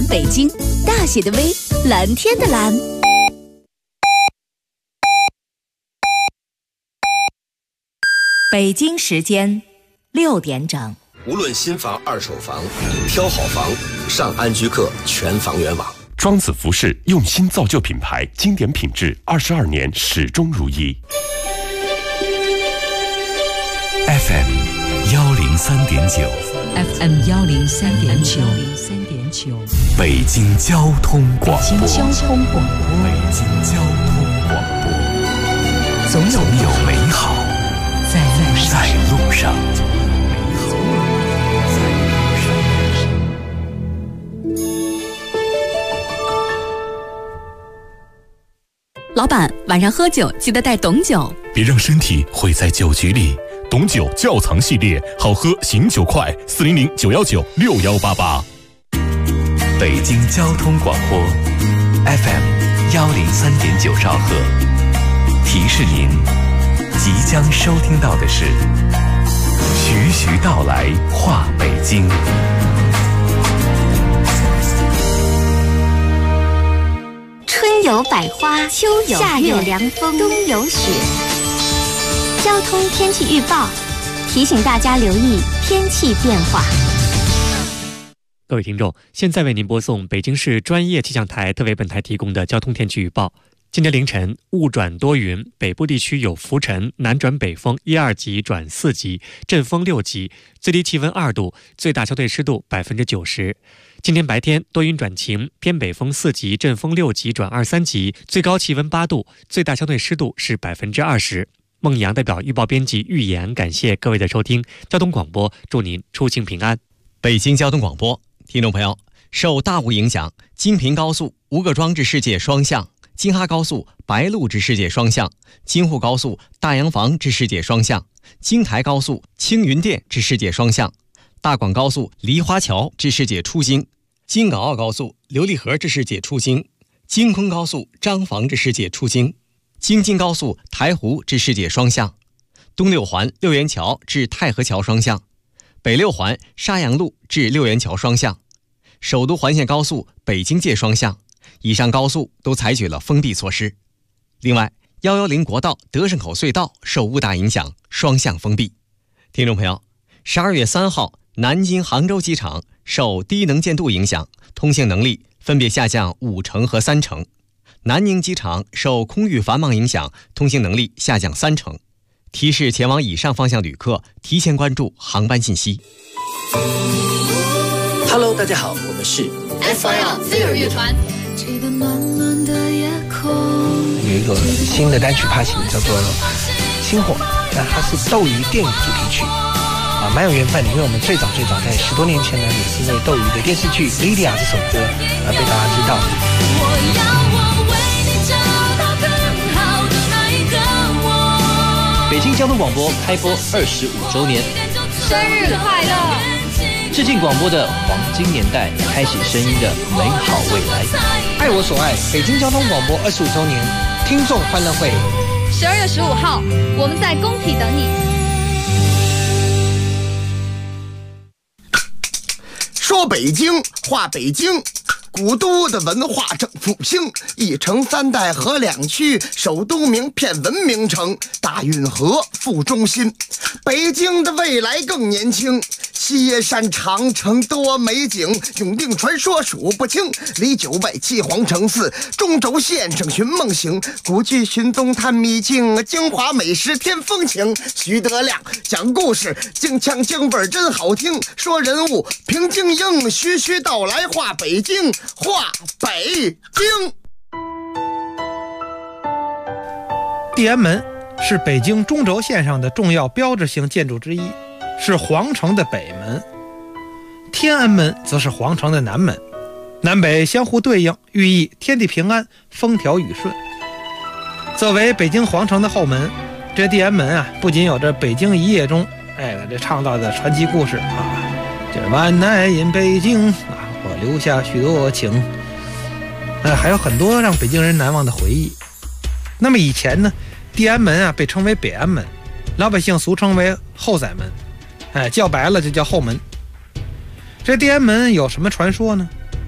北京，大写的 V， 蓝天的蓝。 北京时间6点整。 无论新房、二手房，挑好房，上安居客全房源网。 庄子服饰用心造就品牌，经典品质，22年始终如一。 FM 103.9 FM 103.9， 北京交通广播。 北京交通广播。 北京交通广播。总有美好在路上。 老板，晚上喝酒记得带董酒， 别让身体毁在酒局里。董酒窖藏系列，好喝醒酒快，400-919-6188。北京交通广播 FM 103.9兆赫，提示您，即将收听到的是徐徐道来话北京。 春有百花，秋有夏有凉风，冬有雪。交通天气预报提醒大家留意天气变化。 各位听众，现在为您播送北京市专业气象台特为本台提供的交通天气预报。今天凌晨雾转多云，北部地区有浮尘，南转北风1、2级转4级，阵风6级，最低气温2度，最大相对湿度90%。今天白天多云转晴，偏北风4级，阵风6级转2、3级，最高气温8度，最大相对湿度是20%。孟阳代表预报编辑预言，感谢各位的收听。交通广播，祝您出行平安。 北京交通广播，听众朋友，受大雾影响，京平高速吴各庄至世界双向、京哈高速白鹿至世界双向、京沪高速大洋房至世界双向、京台高速青云店至世界双向、大广高速梨花桥至世界出京、京港澳高速琉璃河至世界出京、京昆高速张房至世界出京、京津高速台湖至世界双向、东六环六元桥至太和桥双向、北六环沙洋路至六元桥双向、首都环线高速北京界双向，以上高速都采取了封闭措施。另外，110国道德胜口隧道受雾大影响，双向封闭。听众朋友，12月3号，南京、杭州机场受低能见度影响，通行能力分别下降5成和3成。南宁机场受空域繁忙影响，通行能力下降3成。提示前往以上方向旅客提前关注航班信息。 Hello， 大家好，我们是 SYL Zero 乐团。 有一个新的单曲发行，叫做《星火》，那它是斗鱼电影主题曲啊，蛮有缘分的。因为我们最早在10多年前呢，也是因为斗鱼的电视剧《Lydia》这首歌而被大家知道。 北京交通广播开播25周年， 生日快乐！ 致敬广播的黄金年代，开启声音的美好未来。 爱我所爱，北京交通广播25周年听众欢乐会 ，12月15号，我们在工体等你。 说北京，话北京。古都的文化正复兴，一城3代河2区，首都名片文明城，大运河副中心。北京的未来更年轻，西耶山长城多美景，永定传说数不清，离9外7皇城4，中轴线上寻梦行，古剧寻踪探秘境，京华美食添风情。徐德亮讲故事，京腔京味真好听，说人物评京英，徐徐道来话北京，话北京。 地安门是北京中轴线上的重要标志性建筑之一，是皇城的北门。天安门则是皇城的南门，南北相互对应，寓意天地平安，风调雨顺。作为北京皇城的后门，这地安门啊，不仅有着北京一夜中这唱到的传奇故事啊，这万代因北京啊，我留下许多情，还有很多让北京人难忘的回忆。那么以前呢，地安门啊被称为北安门，老百姓俗称为后宰门，叫白了就叫后门。这地安门有什么传说呢？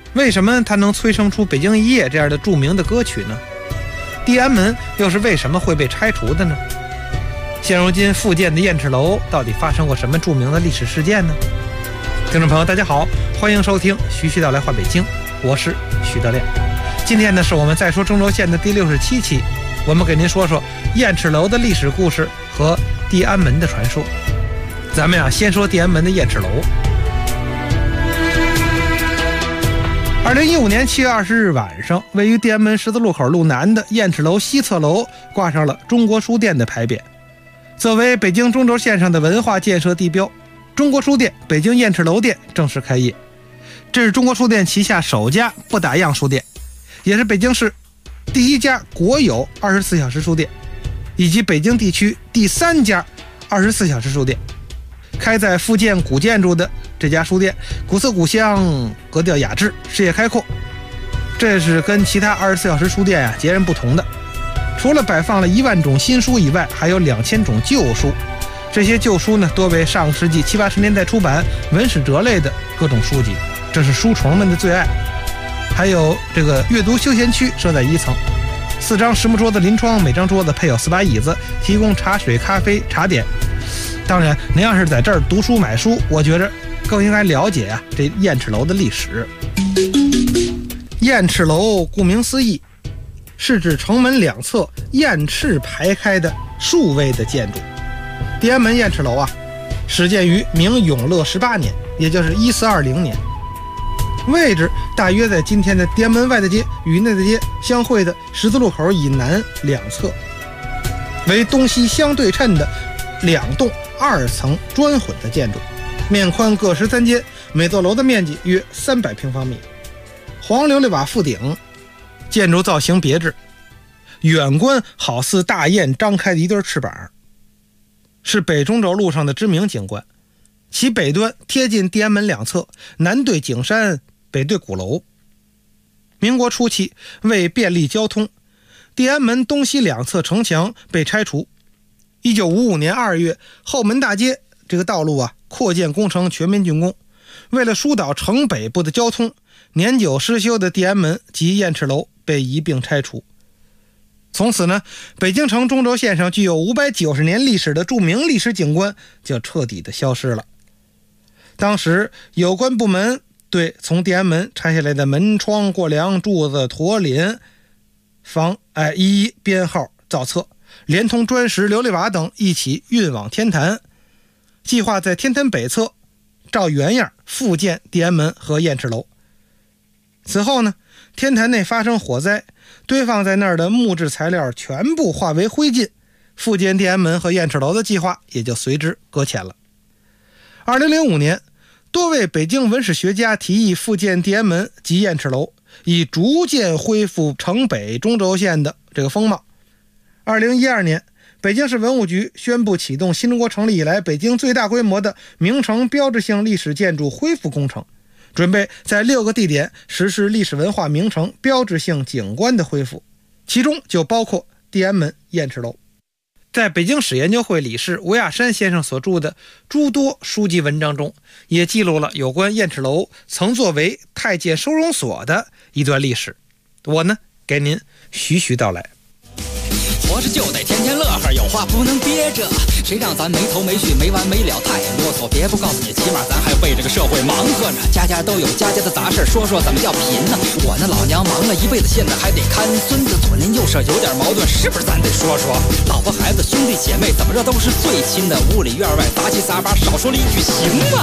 为什么它能催生出《北京一夜》这样的著名的歌曲呢？地安门又是为什么会被拆除的呢？现如今复建的雁翅楼到底发生过什么著名的历史事件呢？听众朋友大家好，欢迎收听徐徐道来话北京，我是徐德亮。今天呢是我们再说中轴线的第67期，我们给您说说雁翅楼的历史故事和地安门的传说。咱们先说地安门的雁翅楼。2015年7月20日晚上，位于地安门十字路口路南的雁翅楼西侧楼挂上了中国书店的牌匾。作为北京中轴线上的文化建设地标，中国书店北京雁翅楼店正式开业。这是中国书店旗下首家不打烊书店，也是北京市第一家国有24小时书店，以及北京地区第3家24小时书店。开在复建古建筑的这家书店，古色古香，格调雅致，视野开阔，这是跟其他24小时书店截然不同的。除了摆放了1万种新书以外，还有2000种旧书。这些旧书呢，多为上个世纪70、80年代出版文史哲类的各种书籍，这是书虫们的最爱。还有这个阅读休闲区设在1层，4张实木桌子临窗，每张桌子配有4把椅子，提供茶水、咖啡、茶点。当然，您要是在这儿读书买书，我觉着更应该了解这雁翅楼的历史。雁翅楼顾名思义，是指城门两侧雁翅排开的数位的建筑。地安门雁翅楼始建于明永乐18年，也就是1420年，位置大约在今天的地安门外大街与内大街相会的十字路口以南两侧，为东西相对称的2栋2层砖混的建筑，面宽各13间，每座楼的面积约300平方米，黄琉璃瓦覆顶，建筑造型别致，远观好似大雁张开的一对翅膀，是北中轴路上的知名景观。其北端贴近地安门两侧，南对景山，北对鼓楼。民国初期，为便利交通，地安门东西两侧城墙被拆除。1955年2月，后门大街这个道路扩建工程全面竣工。为了疏导城北部的交通，年久失修的地安门及雁翅楼被一并拆除。从此呢，北京城中轴线上具有590年历史的著名历史景观就彻底的消失了。当时有关部门对从地安门拆下来的门窗、过梁、柱子、驼林一一编号造册，连同砖石、琉璃瓦等一起运往天坛，计划在天坛北侧照原样复建地安门和雁翅楼。此后呢，天坛内发生火灾，堆放在那儿的木质材料全部化为灰烬，复建地安门和雁翅楼的计划也就随之搁浅了。2005年，多位北京文史学家提议复建地安门及雁翅楼，以逐渐恢复城北中轴线的这个风貌。2012年，北京市文物局宣布启动新中国成立以来北京最大规模的名城标志性历史建筑恢复工程，准备在6个地点实施历史文化名城标志性景观的恢复，其中就包括地安门雁翅楼。在北京史研究会理事吴亚山先生所著的诸多书籍文章中，也记录了有关雁翅楼曾作为太监收容所的一段历史。我呢，给您徐徐道来。 活着就得天天乐呵，有话不能憋着，谁让咱没头没绪没完没了太啰嗦。别不告诉你，起码咱还为这个社会忙活着，家家都有家家的杂事，说说怎么叫贫呢？我那老娘忙了一辈子，现在还得看孙子，左邻右舍有点矛盾，是不是咱得说说？老婆孩子兄弟姐妹怎么着都是最亲的，屋里院外杂七杂八，少说了一句行吗？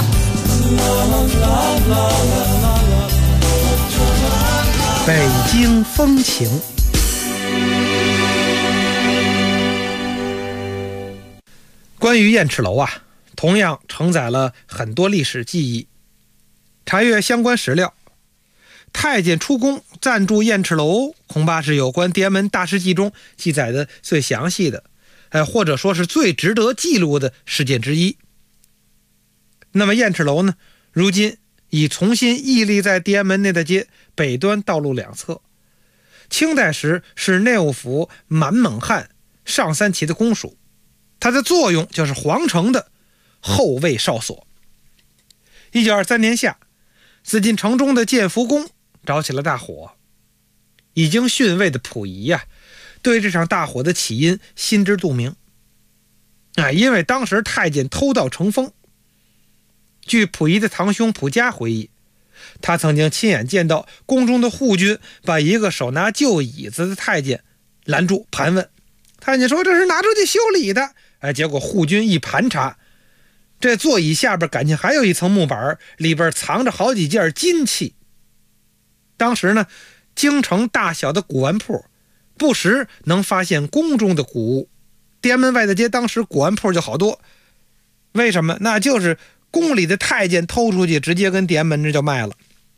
北京风情。关于雁翅楼同样承载了很多历史记忆。查阅相关史料，太监出宫暂住雁翅楼，恐怕是有关地安门大事记中记载的最详细的，或者说是最值得记录的事件之一。那么雁翅楼呢，如今已重新屹立在地安门内大街北端道路两侧。清代时是内务府满蒙汉上3旗的公署，它的作用就是皇城的后卫哨所。1923年夏，紫禁城中的建福宫着起了大火。已经逊位的溥仪呀，对这场大火的起因心知肚明。因为当时太监偷盗成风。据溥仪的堂兄溥嘉回忆，他曾经亲眼见到宫中的护军把一个手拿旧椅子的太监拦住盘问，太监说这是拿出去修理的。结果护军一盘查，这座椅下边感情还有一层木板，里边藏着好几件金器。当时呢，京城大小的古玩铺不时能发现宫中的古物，地安门外的街当时古玩铺就好多。为什么？那就是宫里的太监偷出去，直接跟地安门这就卖了。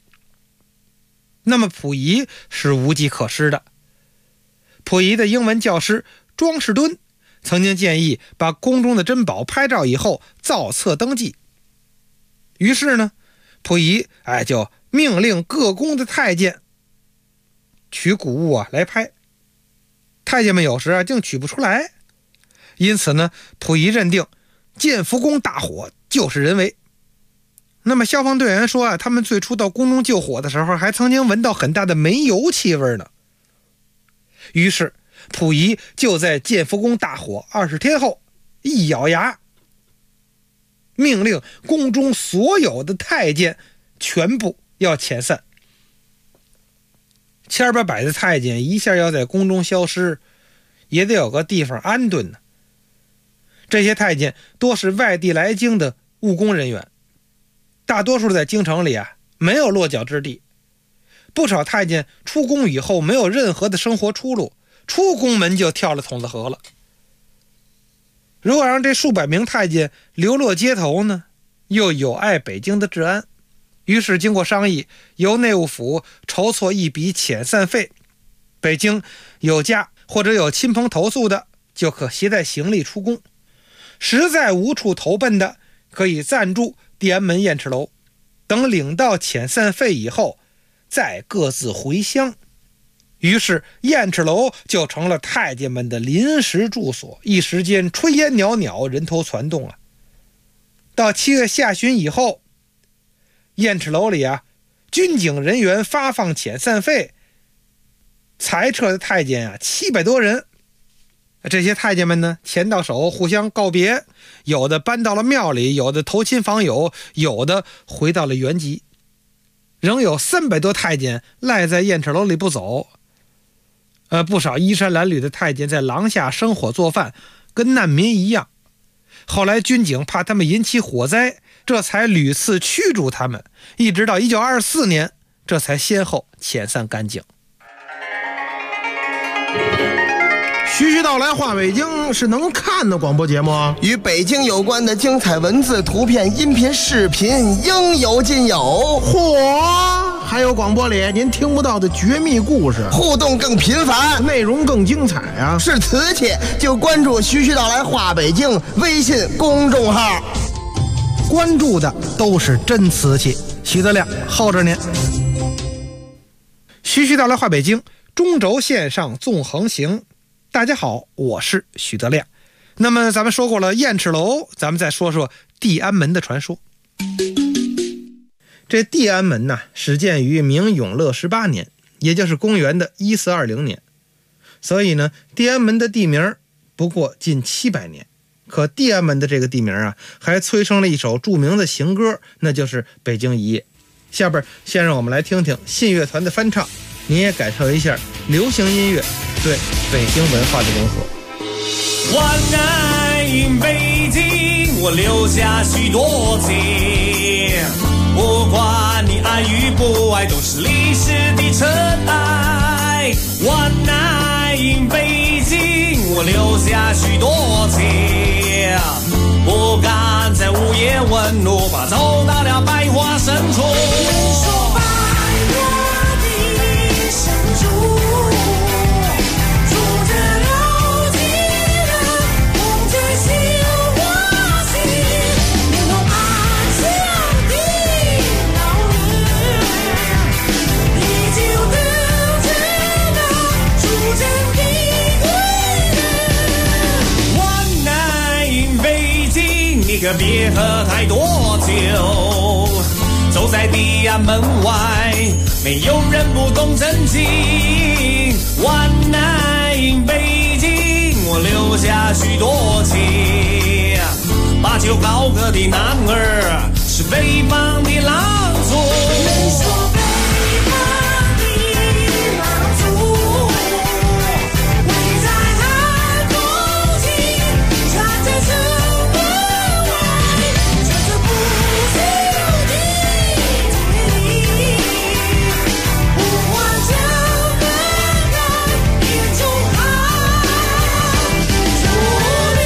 那么溥仪是无计可施的。溥仪的英文教师庄士敦曾经建议把宫中的珍宝拍照以后造册登记。于是呢，溥仪就命令各宫的太监取古物来拍。太监们有时竟取不出来，因此呢，溥仪认定建福宫大火就是人为。那么消防队员说他们最初到宫中救火的时候，还曾经闻到很大的煤油气味呢。于是溥仪就在建福宫大火20天后一咬牙，命令宫中所有的太监全部要遣散。千八百的太监一下要在宫中消失，也得有个地方安顿呢。这些太监多是外地来京的务工人员，大多数在京城里没有落脚之地。不少太监出宫以后没有任何的生活出路，出宫门就跳了筒子河了。如果让这数百名太监流落街头呢，又有碍北京的治安。于是经过商议，由内务府筹措一笔遣散费，北京有家或者有亲朋投宿的，就可携带行李出宫，实在无处投奔的，可以暂住地安门燕翅楼，等领到遣散费以后再各自回乡。于是燕翅楼就成了太监们的临时住所，一时间炊烟袅袅，人头攒动到7月下旬以后，燕翅楼里军警人员发放遣散费，裁撤的太监700多人。这些太监们呢，钱到手，互相告别，有的搬到了庙里，有的投亲访友，有的回到了原籍。仍有300多太监赖在燕翅楼里不走。不少衣衫褴褛的太监在廊下生火做饭，跟难民一样。后来军警怕他们引起火灾，这才屡次驱逐他们，一直到1924年，这才先后遣散干净。 徐徐道来话北京是能看的广播节目， 与北京有关的精彩文字、图片、音频、视频应有尽有。 嚯！还有广播里您听不到的绝密故事， 互动更频繁， 内容更精彩是瓷器就关注徐徐道来话北京微信公众号， 关注的都是真瓷器。徐德亮候着您。徐徐道来话北京，中轴线上纵横行。大家好，我是许德亮。那么咱们说过了燕翅楼，咱们再说说地安门的传说。这地安门始建于明永乐18年，也就是公元的1420年。所以呢，地安门的地名不过近700年。可地安门的这个地名还催生了一首著名的行歌，那就是《北京一夜》。下边先让我们来听听信乐团的翻唱，您也感受一下流行音乐对北京文化的融合。 晚安北京，我留下许多情，不管你爱与不爱，都是历史的尘埃。晚安北京，我留下许多情，不敢在午夜问路，怕走到了百花深处。可别喝太多酒， 守在地安门外，没有人不懂真情。One night in 北京，我留下许多情。把酒高歌的男儿是北方的狼族。人说北方的狼族，围在寒空中，穿着城门外，穿着不朽的铁衣，不换城门开，眼中含朱棣。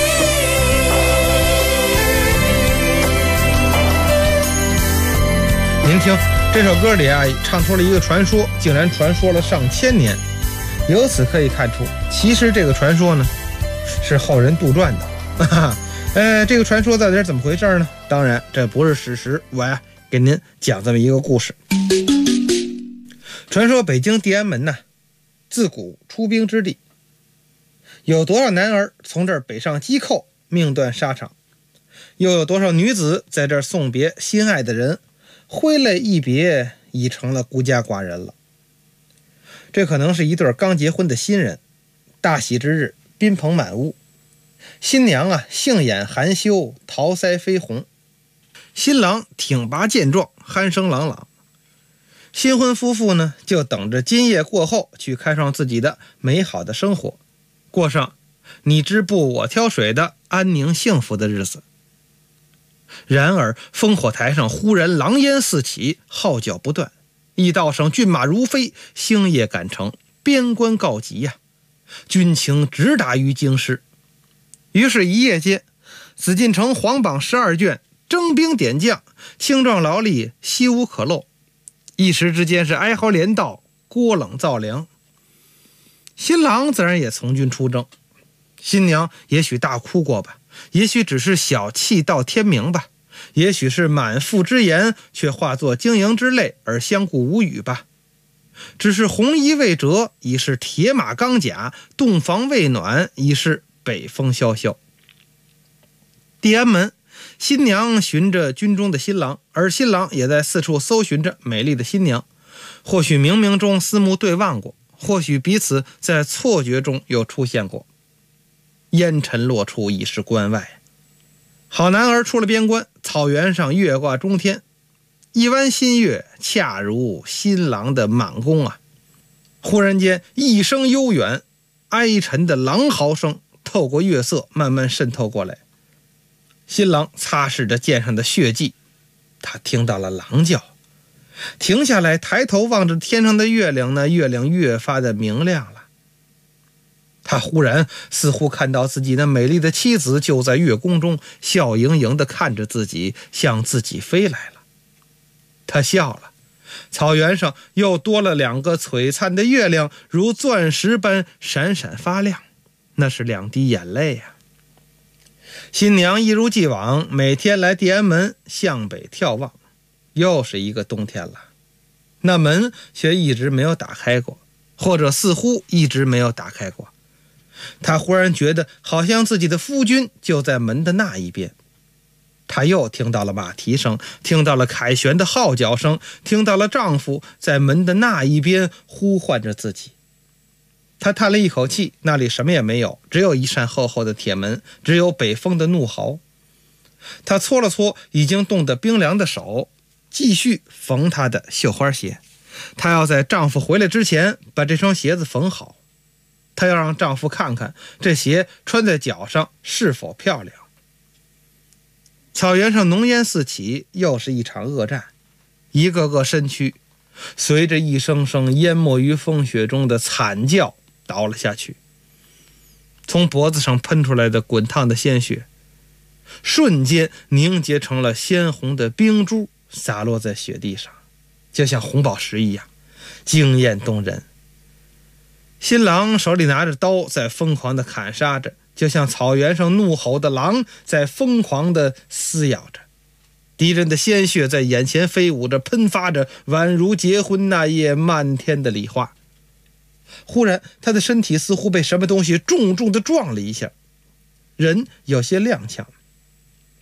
您听这首歌里啊，唱出了一个传说，竟然传说了上千年。由此可以看出，其实这个传说呢，是后人杜撰的。这个传说到底是怎么回事呢？当然，这不是史实，我呀给您讲这么一个故事。传说北京地安门呢，自古出兵之地，有多少男儿从这儿北上击寇，命断沙场，又有多少女子在这儿送别心爱的人，挥泪一别，已成了孤家寡人了。这可能是一对刚结婚的新人，大喜之日，宾朋满屋，新娘啊杏眼含羞，桃腮绯红，新郎挺拔健壮，鼾声朗朗。新婚夫妇呢，就等着今夜过后去开创自己的美好的生活，过上你织布我挑水的安宁幸福的日子。然而烽火台上忽然狼烟四起，号角不断，驿道上骏马如飞，星夜赶程，边关告急呀，军情直达于京师。于是一夜间，紫禁城皇榜12卷，征兵点将，青壮劳力，息无可漏。一时之间是哀嚎连道，郭冷造凉。新郎自然也从军出征，新娘也许大哭过吧，也许只是小气到天明吧，也许是满腹之言却化作晶莹之泪而相顾无语吧。只是红衣未折，已是铁马钢甲；洞房未暖，已是北风萧萧。地安门，新娘寻着军中的新郎，而新郎也在四处搜寻着美丽的新娘。或许冥冥中四目对望过，或许彼此在错觉中又出现过。烟尘落处已是关外，好男儿出了边关，草原上月挂中天，一弯新月恰如新郎的满弓啊！忽然间，一声悠远哀沉的狼嚎声透过月色慢慢渗透过来。新郎擦拭着剑上的血迹，他听到了狼叫，停下来抬头望着天上的月亮，那月亮越发的明亮了。他忽然似乎看到自己那美丽的妻子就在月宫中笑盈盈地看着自己，向自己飞来了。他笑了，草原上又多了2个璀璨的月亮，如钻石般闪闪发亮，那是2滴眼泪呀。新娘一如既往每天来地安门向北眺望，又是一个冬天了，那门却一直没有打开过，或者似乎一直没有打开过。他忽然觉得好像自己的夫君就在门的那一边。他又听到了马蹄声，听到了凯旋的号角声，听到了丈夫在门的那一边呼唤着自己。他叹了一口气，那里什么也没有，只有一扇厚厚的铁门，只有北风的怒嚎。他搓了搓已经冻得冰凉的手，继续缝他的绣花鞋。她要在丈夫回来之前把这双鞋子缝好，她要让丈夫看看这鞋穿在脚上是否漂亮。草原上浓烟四起，又是一场恶战，一个个身躯随着一声声淹没于风雪中的惨叫倒了下去。从脖子上喷出来的滚烫的鲜血瞬间凝结成了鲜红的冰珠，洒落在雪地上，就像红宝石一样惊艳动人。新郎手里拿着刀在疯狂地砍杀着，就像草原上怒吼的狼在疯狂地撕咬着。敌人的鲜血在眼前飞舞着，喷发着，宛如结婚那夜漫天的礼花。忽然他的身体似乎被什么东西重重地撞了一下，人有些踉跄，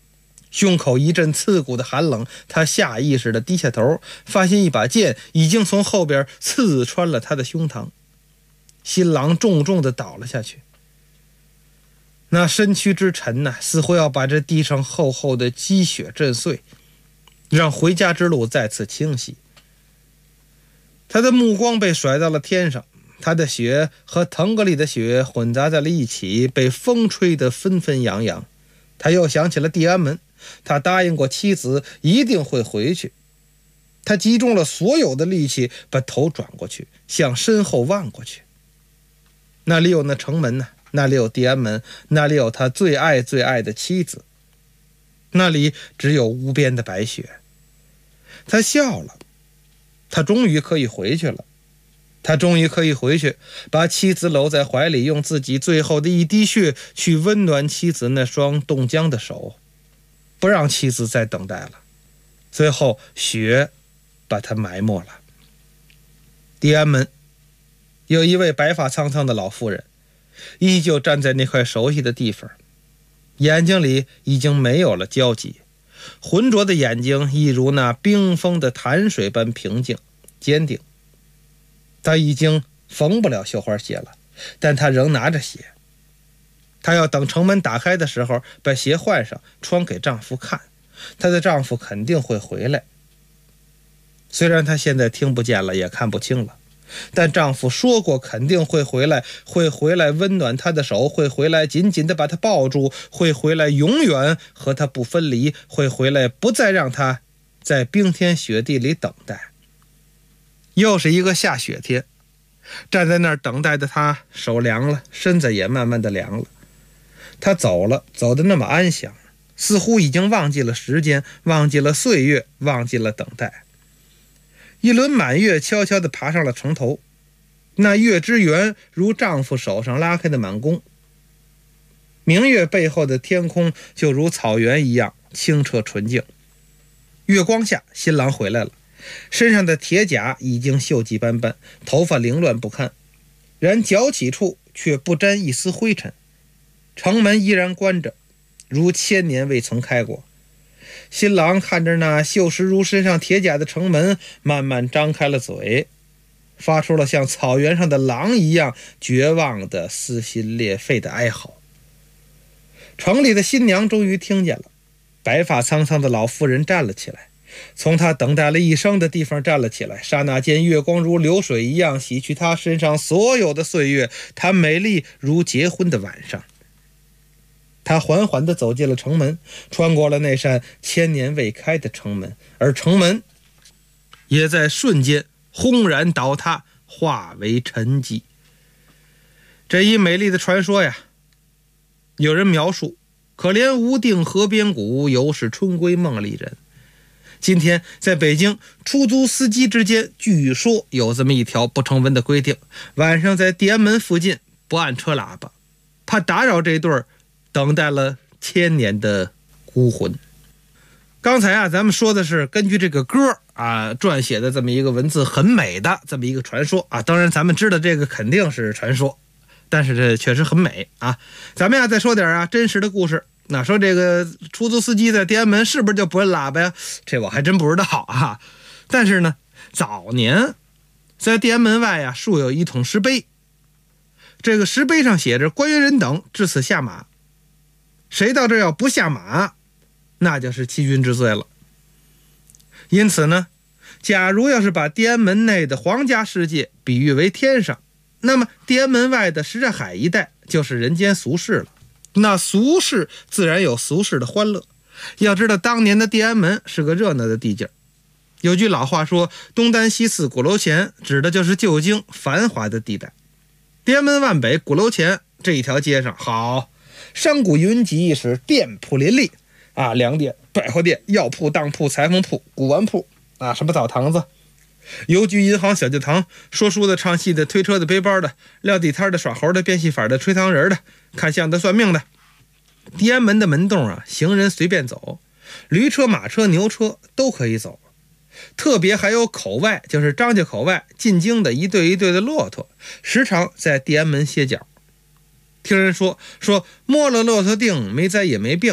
胸口一阵刺骨的寒冷，他下意识地低下头，发现一把剑已经从后边刺穿了他的胸膛。新郎重重地倒了下去，那身躯之沉呐，似乎要把这地上厚厚的积雪震碎，让回家之路再次清晰。他的目光被甩到了天上，他的血和腾格里的血混杂在了一起，被风吹得纷纷扬扬。他又想起了地安门，他答应过妻子一定会回去。他集中了所有的力气，把头转过去，向身后望过去。那里有那城门呢？那里有地安门，那里有他最爱最爱的妻子，那里只有无边的白雪。他笑了，他终于可以回去了，他终于可以回去，把妻子搂在怀里，用自己最后的一滴血去温暖妻子那双冻僵的手，不让妻子再等待了。最后雪把他埋没了。地安门有一位白发苍苍的老妇人，依旧站在那块熟悉的地方，眼睛里已经没有了焦急，浑浊的眼睛一如那冰封的潭水般平静坚定。她已经缝不了绣花鞋了，但她仍拿着鞋。她要等城门打开的时候把鞋换上，穿给丈夫看，她的丈夫肯定会回来。虽然她现在听不见了，也看不清了，但丈夫说过肯定会回来，会回来温暖她的手，会回来紧紧地把她抱住，会回来永远和她不分离，会回来不再让她在冰天雪地里等待。又是一个下雪天，站在那儿等待的她手凉了，身子也慢慢的凉了。她走了，走得那么安详，似乎已经忘记了时间，忘记了岁月，忘记了等待。一轮满月悄悄地爬上了城头，那月之圆如丈夫手上拉开的满弓。明月背后的天空就如草原一样清澈纯净。月光下，新郎回来了，身上的铁甲已经锈迹斑斑，头发凌乱不堪，然脚起处却不沾一丝灰尘。城门依然关着，如千年未曾开过。新郎看着那锈蚀如身上铁甲的城门，慢慢张开了嘴，发出了像草原上的狼一样绝望的撕心裂肺的哀嚎。城里的新娘终于听见了，白发苍苍的老妇人站了起来，从她等待了一生的地方站了起来，刹那间月光如流水一样洗去她身上所有的岁月，她美丽如结婚的晚上。他缓缓地走进了城门，穿过了那扇千年未开的城门，而城门也在瞬间轰然倒塌，化为沉寂。这一美丽的传说呀，有人描述：可怜无定河边骨，犹是春闺梦里人。今天在北京出租司机之间，据说有这么一条不成文的规定，晚上在地安门附近不按车喇叭，怕打扰这对等待了千年的孤魂。刚才啊，咱们说的是根据这个歌啊撰写的这么一个文字很美的这么一个传说啊，当然咱们知道这个肯定是传说，但是这确实很美啊。咱们呀再说点啊真实的故事。那说这个出租司机在地安门是不是就不按喇叭呀？这我还真不知道啊。但是呢，早年在地安门外呀竖有一桶石碑，这个石碑上写着官员人等至此下马，谁到这要不下马，那就是欺君之罪了。因此呢，假如要是把地安门内的皇家世界比喻为天上，那么地安门外的什刹海一带就是人间俗世了。那俗世自然有俗世的欢乐。要知道当年的地安门是个热闹的地界，有句老话说东单西四鼓楼前，指的就是旧京繁华的地带。地安门万北鼓楼前这一条街上，好，商贾云集，是店铺林立啊，粮店、百货店、药铺、当铺、裁缝铺、古玩铺啊，什么澡堂子、邮局、银行、小教堂，说书的、唱戏的、推车的、背包的、撂地摊的、耍猴的、变戏法的、吹糖人的、看相的、算命的。地安门的门洞啊，行人随便走，驴车、马车、牛车都可以走。特别还有口外，就是张家口外进京的一对一对的骆驼，时常在地安门歇脚。听人说摸了骆驼腚，没灾也没病，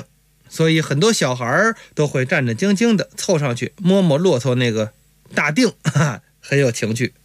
所以很多小孩都会战战兢兢地凑上去摸摸骆驼那个大腚，很有情趣。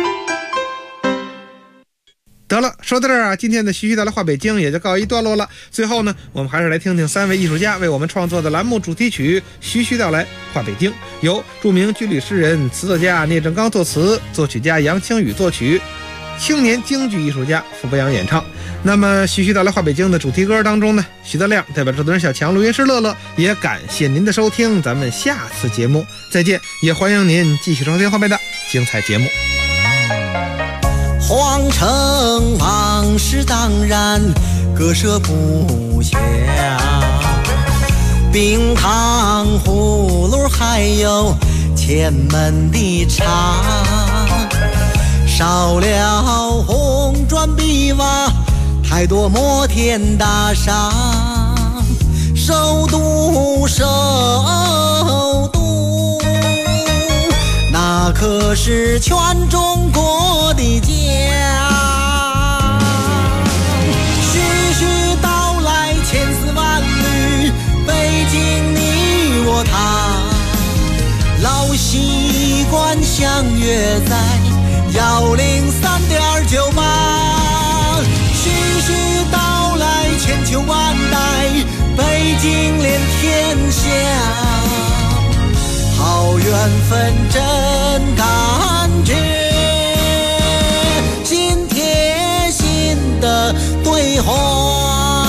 得了，说到这儿啊，今天的徐徐道来话北京也就告一段落了。最后呢，我们还是来听听3位艺术家为我们创作的栏目主题曲《徐徐道来话北京》，由著名军旅诗人、词作家聂正刚作词，作曲家杨清宇作曲，青年京剧艺术家傅博洋演唱。那么徐徐道来话北京的主题歌当中呢，徐德亮代表制作人小强、录音师乐乐，也感谢您的收听，咱们下次节目再见，也欢迎您继续收听后面的精彩节目。 皇城往事当然割舍不下，冰糖葫芦还有前门的茶，少了红砖碧瓦，太多摩天大厦，首都那可是全中国的家。徐徐道来千丝万缕，北京你我他，老习惯相约在103.98。徐徐道来千秋万代，北京连天下，好缘分真感觉，心贴心的对话。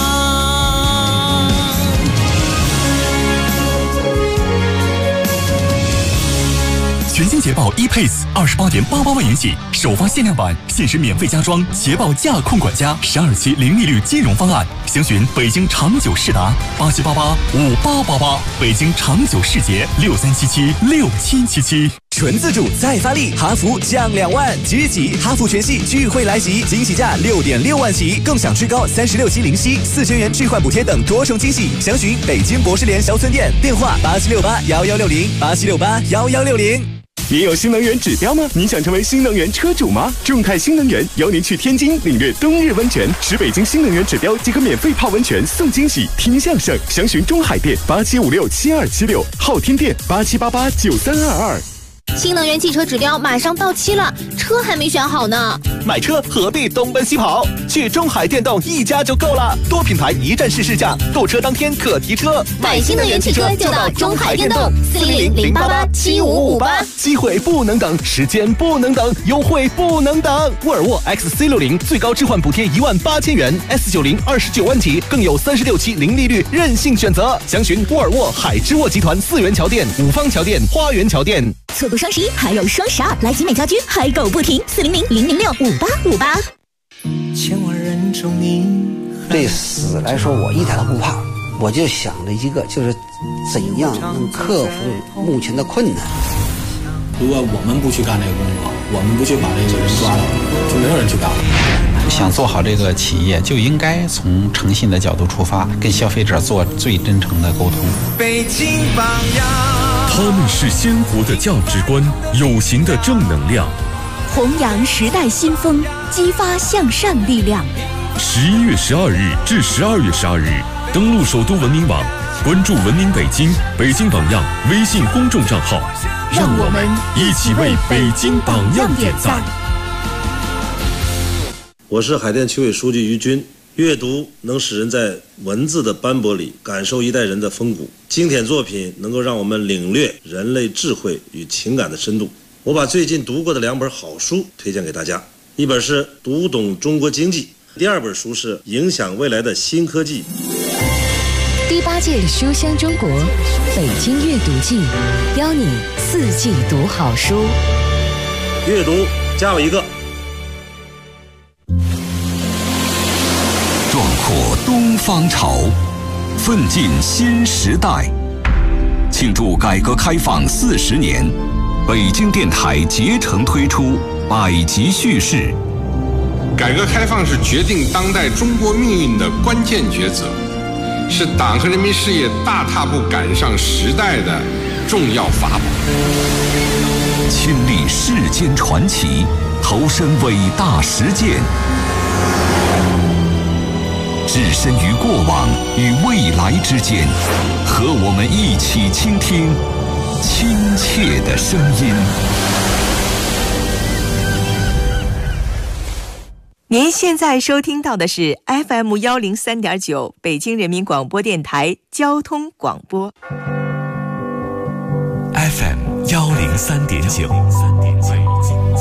全新捷豹 E-Pace 28.88万元起，首发限量版，限时免费加装捷豹驾控管家12期零利率金融方案。详询北京长久世达87885888，北京长久世捷63776777。 纯自主再发力，哈弗降2万，即日起哈弗全系聚会来袭，惊喜价6.6万起，更享最高36期零息、4000元置换补贴等多重惊喜。详询北京博士联小村店，电话8768116087681160。 您有新能源指标吗？您想成为新能源车主吗？众泰新能源邀您去天津领略冬日温泉，使北京新能源指标即可免费泡温泉送惊喜，听相声。详询中海店87567276，昊天店87889322。 新能源汽车指标马上到期了，车还没选好呢。 买车何必东奔西跑？去中海电动一家就够了，多品牌一站式试驾，购车当天可提车。 买新能源汽车就到中海电动，400-088-7558。 机会不能等，时间不能等，优惠不能等。沃尔沃 XC60最高置换补贴18000元 ，S90 29万起，更有36期零利率任性选择。详询沃尔沃海之沃集团4元桥店、五方桥店、花园桥店。 错过双11还有双12，来集美家居嗨购不停，400-006-5858。 千万人中你。 对死来说，我一点都不怕，我就想着一个，就是怎样能克服目前的困难。 如果我们不去干这个工作，我们不去把这个人抓了，就没有人去干了。 想做好这个企业，就应该从诚信的角度出发，跟消费者做最真诚的沟通。 北京榜样， 他们是鲜活的价值观，有形的正能量， 弘扬时代新风，激发向善力量。 11月12日至12月12日，登录首都文明网，关注文明北京、北京榜样微信公众账号，让我们一起为北京榜样点赞。 我是海淀区委书记于军。阅读能使人在文字的斑驳里感受一代人的风骨，经典作品能够让我们领略人类智慧与情感的深度。我把最近读过的2本好书推荐给大家，一本是《读懂中国经济》，第2本书是《影响未来的新科技》。 第8届书香中国北京阅读季，邀你4季读好书。 阅读加我一个。 壮阔东方潮，奋进新时代。庆祝改革开放40年，北京电台竭诚推出百集叙事。 改革开放是决定当代中国命运的关键抉择，是党和人民事业大踏步赶上时代的重要法宝。 亲历世间传奇，投身伟大实践。 置身于过往与未来之间，和我们一起倾听亲切的声音。 您现在收听到的是 FM 103.9北京人民广播电台交通广播。 FM 103.9。